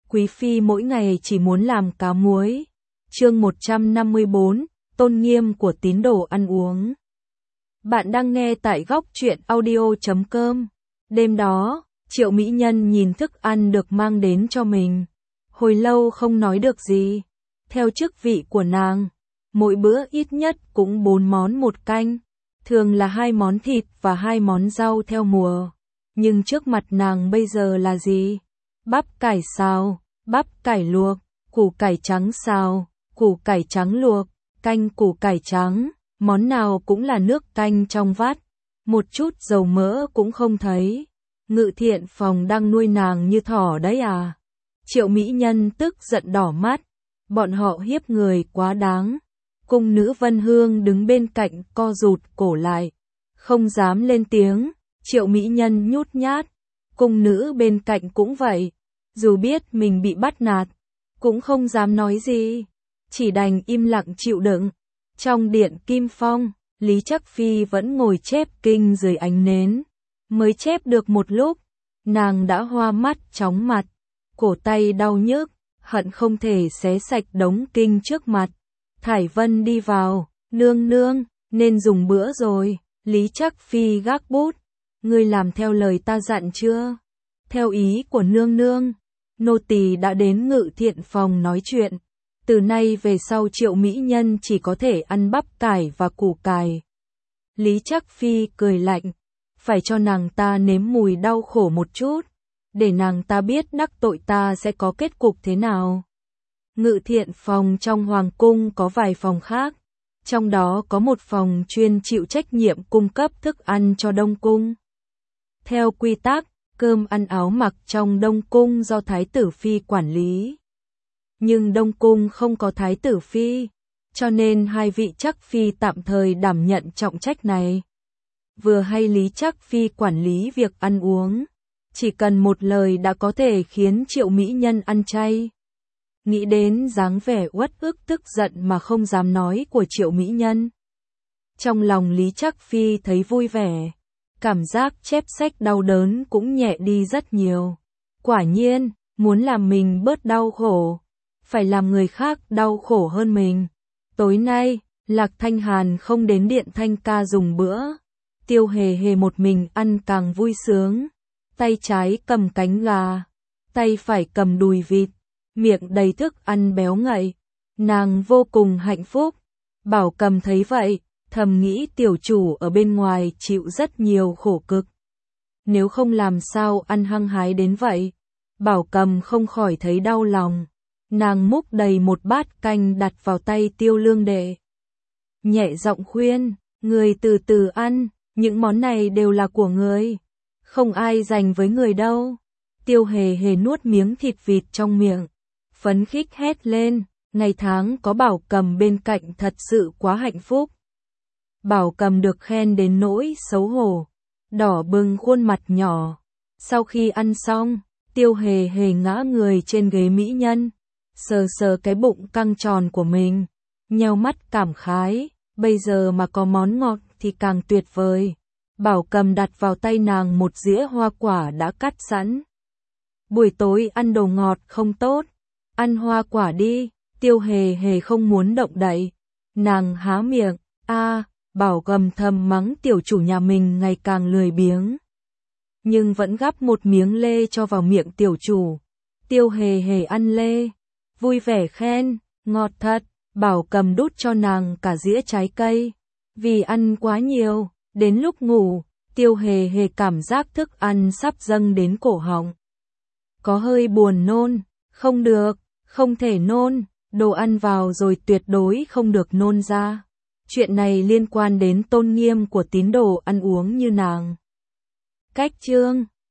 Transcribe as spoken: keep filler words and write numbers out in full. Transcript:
Quý phi mỗi ngày chỉ muốn làm cá muối. Chương một trăm năm mươi bốn, tôn nghiêm của tín đồ ăn uống. Bạn đang nghe tại góc truyện audio chấm com. Đêm đó, Triệu Mỹ Nhân nhìn thức ăn được mang đến cho mình. Hồi lâu không nói được gì. Theo chức vị của nàng, mỗi bữa ít nhất cũng bốn món một canh. Thường là hai món thịt và hai món rau theo mùa. Nhưng trước mặt nàng bây giờ là gì? Bắp cải xào, bắp cải luộc, củ cải trắng xào, củ cải trắng luộc, canh củ cải trắng, món nào cũng là nước canh trong vắt, một chút dầu mỡ cũng không thấy. Ngự Thiện Phòng đang nuôi nàng như thỏ đấy à? Triệu Mỹ Nhân tức giận đỏ mắt, bọn họ hiếp người quá đáng. Cung nữ Vân Hương đứng bên cạnh co rụt cổ lại, không dám lên tiếng. Triệu Mỹ Nhân nhút nhát, cung nữ bên cạnh cũng vậy, dù biết mình bị bắt nạt, cũng không dám nói gì, chỉ đành im lặng chịu đựng. Trong điện Kim Phong, Lý Trắc Phi vẫn ngồi chép kinh dưới ánh nến, mới chép được một lúc, nàng đã hoa mắt chóng mặt, cổ tay đau nhức, hận không thể xé sạch đống kinh trước mặt. Thải Vân đi vào, nương nương, nên dùng bữa rồi. Lý Trắc Phi gác bút, ngươi làm theo lời ta dặn chưa? Theo ý của nương nương, nô tỳ đã đến Ngự Thiện Phòng nói chuyện. Từ nay về sau Triệu Mỹ Nhân chỉ có thể ăn bắp cải và củ cải. Lý Trắc Phi cười lạnh, phải cho nàng ta nếm mùi đau khổ một chút, để nàng ta biết đắc tội ta sẽ có kết cục thế nào. Ngự Thiện Phòng trong Hoàng cung có vài phòng khác, trong đó có một phòng chuyên chịu trách nhiệm cung cấp thức ăn cho Đông Cung. Theo quy tắc, cơm ăn áo mặc trong Đông Cung do Thái tử Phi quản lý. Nhưng Đông Cung không có Thái tử Phi, cho nên hai vị Trắc Phi tạm thời đảm nhận trọng trách này. Vừa hay Lý Trắc Phi quản lý việc ăn uống, chỉ cần một lời đã có thể khiến Triệu Mỹ Nhân ăn chay. Nghĩ đến dáng vẻ uất ức tức giận mà không dám nói của Triệu Mỹ Nhân, trong lòng Lý Trắc Phi thấy vui vẻ, cảm giác chép sách đau đớn cũng nhẹ đi rất nhiều. Quả nhiên, muốn làm mình bớt đau khổ, phải làm người khác đau khổ hơn mình. Tối nay, Lạc Thanh Hàn không đến điện Thanh Ca dùng bữa, Tiêu Hề Hề một mình ăn càng vui sướng, tay trái cầm cánh gà, tay phải cầm đùi vịt, miệng đầy thức ăn béo ngậy, nàng vô cùng hạnh phúc. Bảo Cầm thấy vậy, thầm nghĩ tiểu chủ ở bên ngoài chịu rất nhiều khổ cực. Nếu không làm sao ăn hăng hái đến vậy. Bảo Cầm không khỏi thấy đau lòng. Nàng múc đầy một bát canh đặt vào tay Tiêu Lương Đệ, nhẹ giọng khuyên, người từ từ ăn, những món này đều là của người, không ai dành với người đâu. Tiêu Hề Hề nuốt miếng thịt vịt trong miệng, phấn khích hét lên, ngày tháng có Bảo Cầm bên cạnh thật sự quá hạnh phúc. Bảo Cầm được khen đến nỗi xấu hổ, đỏ bừng khuôn mặt nhỏ. Sau khi ăn xong, Tiêu Hề Hề ngã người trên ghế mỹ nhân, sờ sờ cái bụng căng tròn của mình, nheo mắt cảm khái, bây giờ mà có món ngọt thì càng tuyệt vời. Bảo Cầm đặt vào tay nàng một dĩa hoa quả đã cắt sẵn. Buổi tối ăn đồ ngọt không tốt, ăn hoa quả đi. Tiêu Hề Hề không muốn động đậy, nàng há miệng, a, Bảo Cầm thầm mắng tiểu chủ nhà mình ngày càng lười biếng, nhưng vẫn gắp một miếng lê cho vào miệng tiểu chủ. Tiêu Hề Hề ăn lê, vui vẻ khen, ngọt thật. Bảo Cầm đút cho nàng cả dĩa trái cây, vì ăn quá nhiều, đến lúc ngủ, Tiêu Hề Hề cảm giác thức ăn sắp dâng đến cổ họng. Có hơi buồn nôn, không được, không thể nôn, đồ ăn vào rồi tuyệt đối không được nôn ra. Chuyện này liên quan đến tôn nghiêm của tín đồ ăn uống như nàng. Cách chương